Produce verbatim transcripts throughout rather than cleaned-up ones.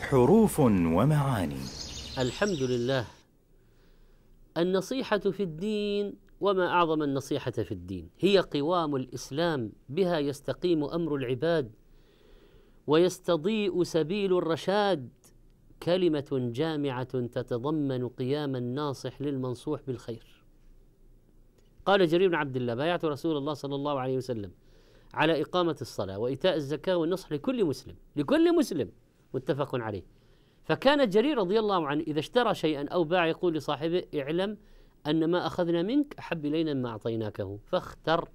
حروف ومعاني. الحمد لله. النصيحة في الدين، وما أعظم النصيحة في الدين، هي قوام الإسلام، بها يستقيم أمر العباد ويستضيء سبيل الرشاد، كلمة جامعة تتضمن قيام الناصح للمنصوح بالخير. قال جرير بن عبد الله: بايعت رسول الله صلى الله عليه وسلم على إقامة الصلاة وإيتاء الزكاة والنصح لكل مسلم، لكل مسلم، متفق عليه. فكان جرير رضي الله عنه إذا اشترى شيئا أو باع يقول لصاحبه: اعلم أن ما أخذنا منك أحب إلينا مما أعطيناكه فاختر.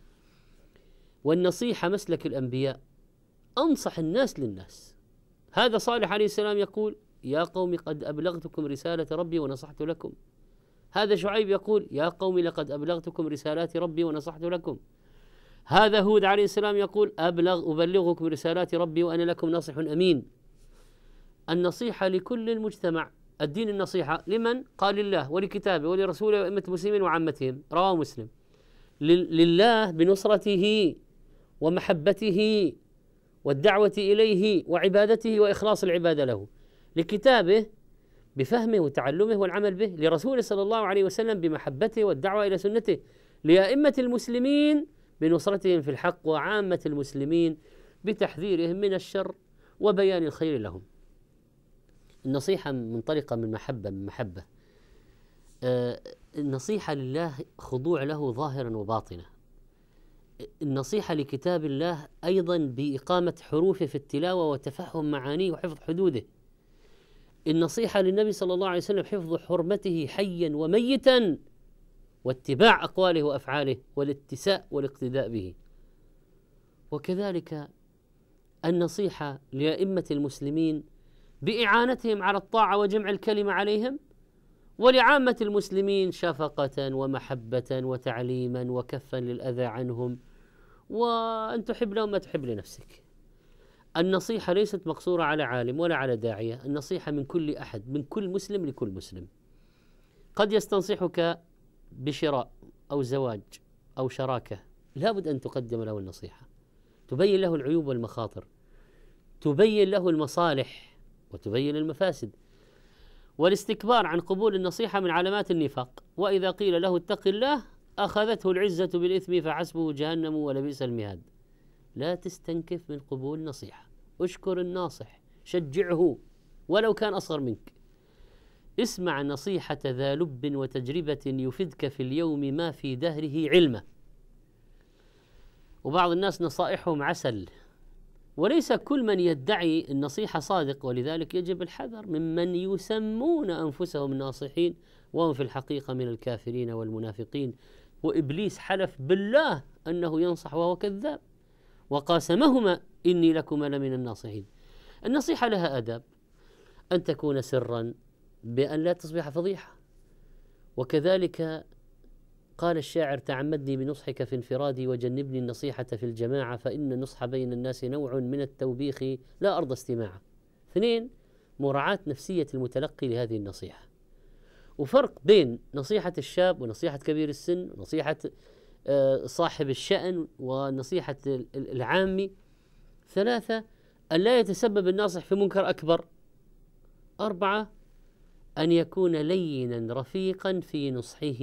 والنصيحة مسلك الأنبياء، أنصح الناس للناس. هذا صالح عليه السلام يقول: يا قوم قد أبلغتكم رسالة ربي ونصحت لكم. هذا شعيب يقول: يا قوم لقد أبلغتكم رسالات ربي ونصحت لكم. هذا هود عليه السلام يقول: أبلغ أبلغكم رسالات ربي وأنا لكم ناصح أمين. النصيحة لكل المجتمع. الدين النصيحة لمن؟ قال: لله ولكتابه ولرسوله وأئمة المسلمين وعامتهم. رواه مسلم. لله بنصرته ومحبته والدعوة إليه وعبادته وإخلاص العبادة له. لكتابه بفهمه وتعلمه والعمل به. لرسوله صلى الله عليه وسلم بمحبته والدعوة إلى سنته. لأئمة المسلمين بنصرتهم في الحق، وعامة المسلمين بتحذيرهم من الشر وبيان الخير لهم. النصيحة منطلقة من محبة من محبة آه النصيحة لله خضوع له ظاهرا وباطنا. النصيحة لكتاب الله أيضا بإقامة حروفه في التلاوة وتفهم معانيه وحفظ حدوده. النصيحة للنبي صلى الله عليه وسلم حفظ حرمته حيا وميتا، واتباع أقواله وأفعاله والاتساء والاقتداء به. وكذلك النصيحة لأئمة المسلمين بإعانتهم على الطاعة وجمع الكلمة عليهم، ولعامة المسلمين شفقة ومحبة وتعليما وكفا للأذى عنهم، وأن تحب لهم ما تحب لنفسك. النصيحة ليست مقصورة على عالم ولا على داعية، النصيحة من كل أحد، من كل مسلم لكل مسلم. قد يستنصحك بشراء أو زواج أو شراكة، لابد أن تقدم له النصيحة، تبين له العيوب والمخاطر، تبين له المصالح وتبين المفاسد. والاستكبار عن قبول النصيحة من علامات النفاق. وإذا قيل له اتق الله أخذته العزة بالإثم فحسبه جهنم ولبئس المهاد. لا تستنكف من قبول نصيحة، اشكر الناصح، شجعه ولو كان أصغر منك. اسمع نصيحة ذا لب وتجربة يفيدك في اليوم ما في دهره علمه. وبعض الناس نصائحهم عسل، وليس كل من يدعي النصيحة صادق، ولذلك يجب الحذر ممن يسمون أنفسهم ناصحين وهم في الحقيقة من الكافرين والمنافقين. وإبليس حلف بالله أنه ينصح وهو كذاب، وقاسمهما إني لكما لمن الناصحين. النصيحة لها آداب، أن تكون سرا بأن لا تصبح فضيحة. وكذلك قال الشاعر: تعمدني بنصحك في انفرادي وجنبني النصيحة في الجماعة، فإن النصح بين الناس نوع من التوبيخ لا أرضى استماعه. اثنين، مراعاة نفسية المتلقي لهذه النصيحة، وفرق بين نصيحة الشاب ونصيحة كبير السن ونصيحة صاحب الشأن ونصيحة العامي. ثلاثة، أن لا يتسبب الناصح في منكر أكبر. أربعة، أن يكون لينا رفيقا في نصحه،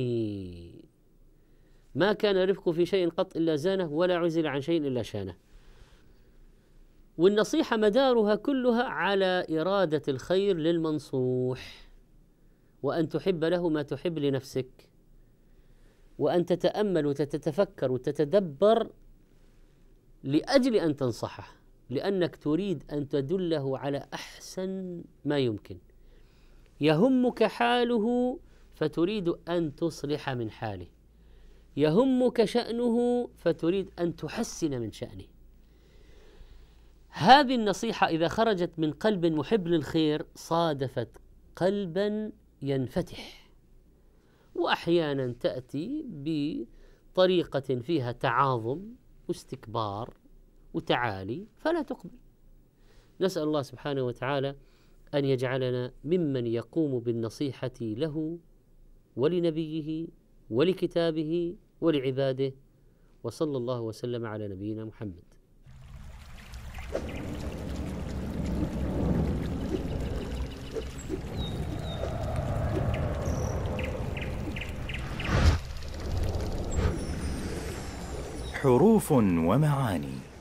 ما كان رفقه في شيء قط إلا زانه، ولا عزل عن شيء إلا شانه. والنصيحة مدارها كلها على إرادة الخير للمنصوح، وأن تحب له ما تحب لنفسك، وأن تتأمل وتتفكر وتتدبر لأجل أن تنصحه، لأنك تريد أن تدله على أحسن ما يمكن. يهمك حاله فتريد أن تصلح من حاله، يهمك شأنه فتريد أن تحسن من شأنه. هذه النصيحة إذا خرجت من قلب محب للخير صادفت قلبا ينفتح، وأحيانا تأتي بطريقة فيها تعاظم واستكبار وتعالي فلا تقبل. نسأل الله سبحانه وتعالى أن يجعلنا ممن يقوم بالنصيحة له ولنبيه ولكتابه ولعباده، وصلى الله وسلم على نبينا محمد. حروف ومعاني.